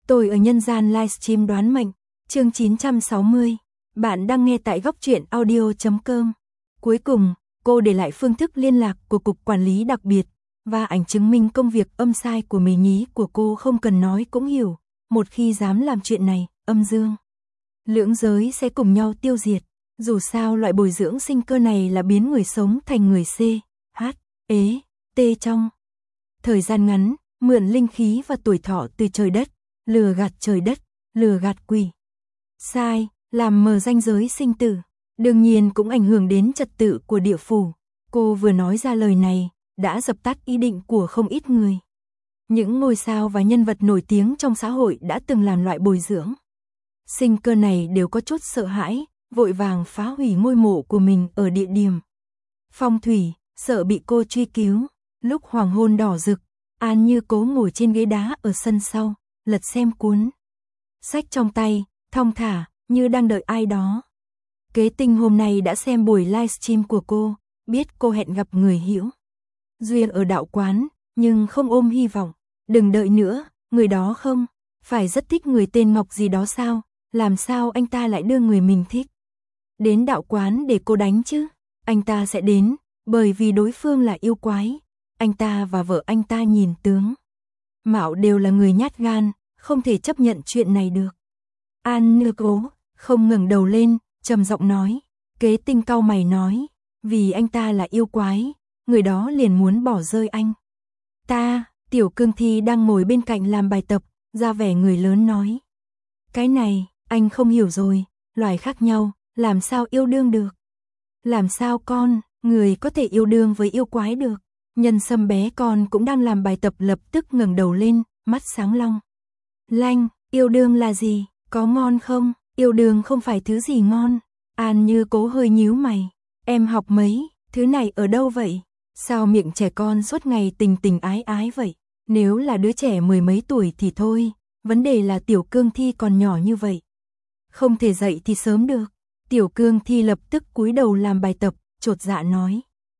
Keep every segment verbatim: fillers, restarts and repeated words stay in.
Tôi ở nhân gian livestream đoán mệnh, chương chín trăm sáu mươi. Bạn đang nghe tại góc truyện audio chấm com. Cuối cùng, cô để lại phương thức liên lạc của Cục Quản lý đặc biệt và ảnh chứng minh công việc âm sai của mì nhí của cô, không cần nói cũng hiểu. Một khi dám làm chuyện này, âm dương lưỡng giới sẽ cùng nhau tiêu diệt. Dù sao loại bồi dưỡng sinh cơ này là biến người sống thành người C, H, ế, T trong thời gian ngắn, mượn linh khí và tuổi thọ từ trời đất, lừa gạt trời đất, lừa gạt quỷ. Sai, làm mờ ranh giới sinh tử, đương nhiên cũng ảnh hưởng đến trật tự của địa phủ. Cô vừa nói ra lời này, đã dập tắt ý định của không ít người. Những ngôi sao và nhân vật nổi tiếng trong xã hội đã từng làm loại bồi dưỡng sinh cơ này đều có chút sợ hãi, vội vàng phá hủy ngôi mộ của mình ở địa điểm phong thủy, sợ bị cô truy cứu. Lúc hoàng hôn đỏ rực, An Như Cố ngồi trên ghế đá ở sân sau, lật xem cuốn sách trong tay, thong thả, như đang đợi ai đó. Kế Tinh hôm nay đã xem buổi livestream của cô, biết cô hẹn gặp người hữu duyên ở đạo quán, nhưng không ôm hy vọng. Đừng đợi nữa, người đó không phải rất thích người tên Ngọc gì đó sao? Làm sao anh ta lại đưa người mình thích đến đạo quán để cô đánh chứ? Anh ta sẽ đến, bởi vì đối phương là yêu quái. Anh ta và vợ anh ta nhìn tướng mạo đều là người nhát gan, không thể chấp nhận chuyện này được. An Như Cố không ngẩng đầu lên, trầm giọng nói. Kế Tinh cau mày nói, vì anh ta là yêu quái, người đó liền muốn bỏ rơi anh ta. Tiểu Cương Thi đang ngồi bên cạnh làm bài tập, ra vẻ người lớn nói. Cái này, anh không hiểu rồi, loài khác nhau, làm sao yêu đương được? Làm sao con, người có thể yêu đương với yêu quái được? Nhân Sâm bé con cũng đang làm bài tập lập tức ngẩng đầu lên, mắt sáng long lanh. Yêu đương là gì? Có ngon không? Yêu đương không phải thứ gì ngon. An Như Cố hơi nhíu mày. Em học mấy, thứ này ở đâu vậy? Sao miệng trẻ con suốt ngày tình tình ái ái vậy? Nếu là đứa trẻ mười mấy tuổi thì thôi, vấn đề là Tiểu Cương Thi còn nhỏ như vậy. Không thể dạy thì sớm được. Tiểu Cương Thi lập tức cúi đầu làm bài tập, chột dạ nói.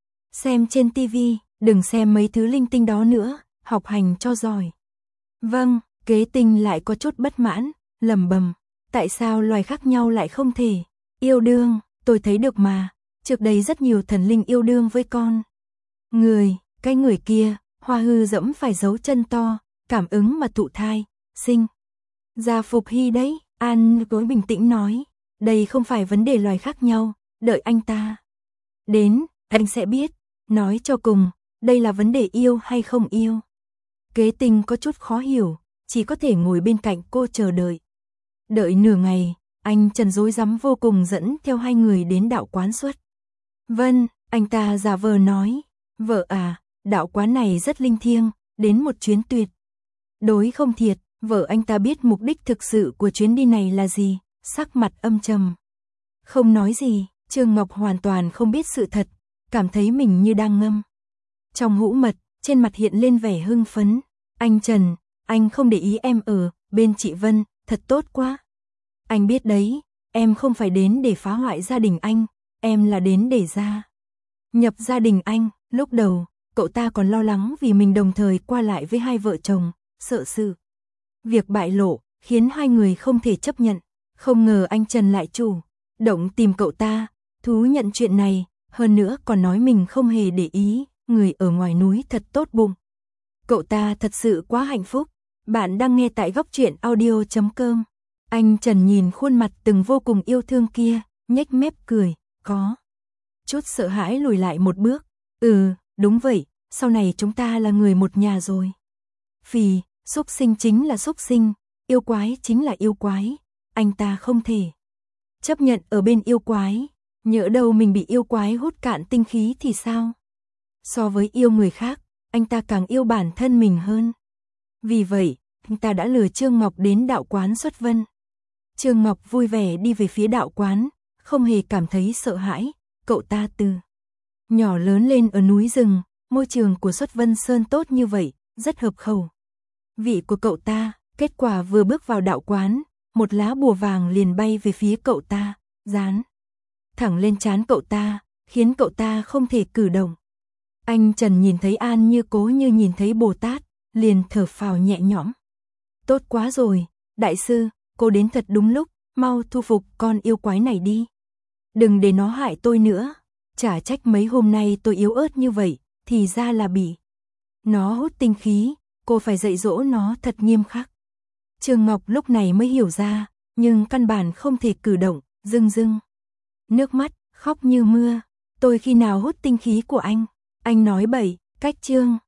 Xem trên tivi, đừng xem mấy thứ linh tinh đó nữa, học hành cho giỏi. Vâng, Kế Tinh lại có chút bất mãn, lẩm bẩm, tại sao loài khác nhau lại không thể yêu đương? Tôi thấy được mà, trước đây rất nhiều thần linh yêu đương với con người, cái người kia, hoa hư dẫm phải dấu chân to, cảm ứng mà thụ thai, sinh ra Phục Hy đấy. An Cố bình tĩnh nói, đây không phải vấn đề loài khác nhau, đợi anh ta đến, anh sẽ biết. Nói cho cùng, đây là vấn đề yêu hay không yêu. Kế Tinh có chút khó hiểu, chỉ có thể ngồi bên cạnh cô chờ đợi. Đợi nửa ngày, anh Trần rối rắm vô cùng dẫn theo hai người đến đạo quán xuất Vân. Anh ta giả vờ nói, vợ à, đạo quán này rất linh thiêng, đến một chuyến tuyệt đối không thiệt. Vợ anh ta biết mục đích thực sự của chuyến đi này là gì, sắc mặt âm trầm, không nói gì. Trương Ngọc hoàn toàn không biết sự thật, cảm thấy mình như đang ngâm trong hũ mật, trên mặt hiện lên vẻ hưng phấn. Anh Trần, anh không để ý em ở bên chị Vân, thật tốt quá. Anh biết đấy, em không phải đến để phá hoại gia đình anh, em là đến để gia nhập gia đình anh. Lúc đầu, cậu ta còn lo lắng vì mình đồng thời qua lại với hai vợ chồng, sợ sự việc bại lộ, khiến hai người không thể chấp nhận. Không ngờ anh Trần lại chủ động tìm cậu ta, thú nhận chuyện này, hơn nữa còn nói mình không hề để ý, người ở ngoài núi thật tốt bụng. Cậu ta thật sự quá hạnh phúc. Bạn đang nghe tại góc truyện audio chấm com. Anh Trần nhìn khuôn mặt từng vô cùng yêu thương kia, nhếch mép cười, có chút sợ hãi lùi lại một bước. Ừ, đúng vậy, sau này chúng ta là người một nhà rồi. Phì, xúc sinh chính là xúc sinh, yêu quái chính là yêu quái, anh ta không thể chấp nhận ở bên yêu quái. Nhỡ đâu mình bị yêu quái hút cạn tinh khí thì sao? So với yêu người khác, anh ta càng yêu bản thân mình hơn. Vì vậy, anh ta đã lừa Trương Ngọc đến đạo quán Xuất Vân. Trương Ngọc vui vẻ đi về phía đạo quán, không hề cảm thấy sợ hãi. Cậu ta từ nhỏ lớn lên ở núi rừng, môi trường của Xuất Vân Sơn tốt như vậy, rất hợp khẩu vị của cậu ta. Kết quả vừa bước vào đạo quán, một lá bùa vàng liền bay về phía cậu ta, dán thẳng lên trán cậu ta, khiến cậu ta không thể cử động. Anh Trần nhìn thấy An Như Cố như nhìn thấy Bồ Tát, liền thở phào nhẹ nhõm. Tốt quá rồi, Đại sư, cô đến thật đúng lúc, mau thu phục con yêu quái này đi. Đừng để nó hại tôi nữa. Chả trách mấy hôm nay tôi yếu ớt như vậy, thì ra là bị nó hút tinh khí, cô phải dạy dỗ nó thật nghiêm khắc. Trương Ngọc lúc này mới hiểu ra, nhưng căn bản không thể cử động, rưng rưng nước mắt, khóc như mưa. Tôi khi nào hút tinh khí của anh? Anh nói bậy, cách Trương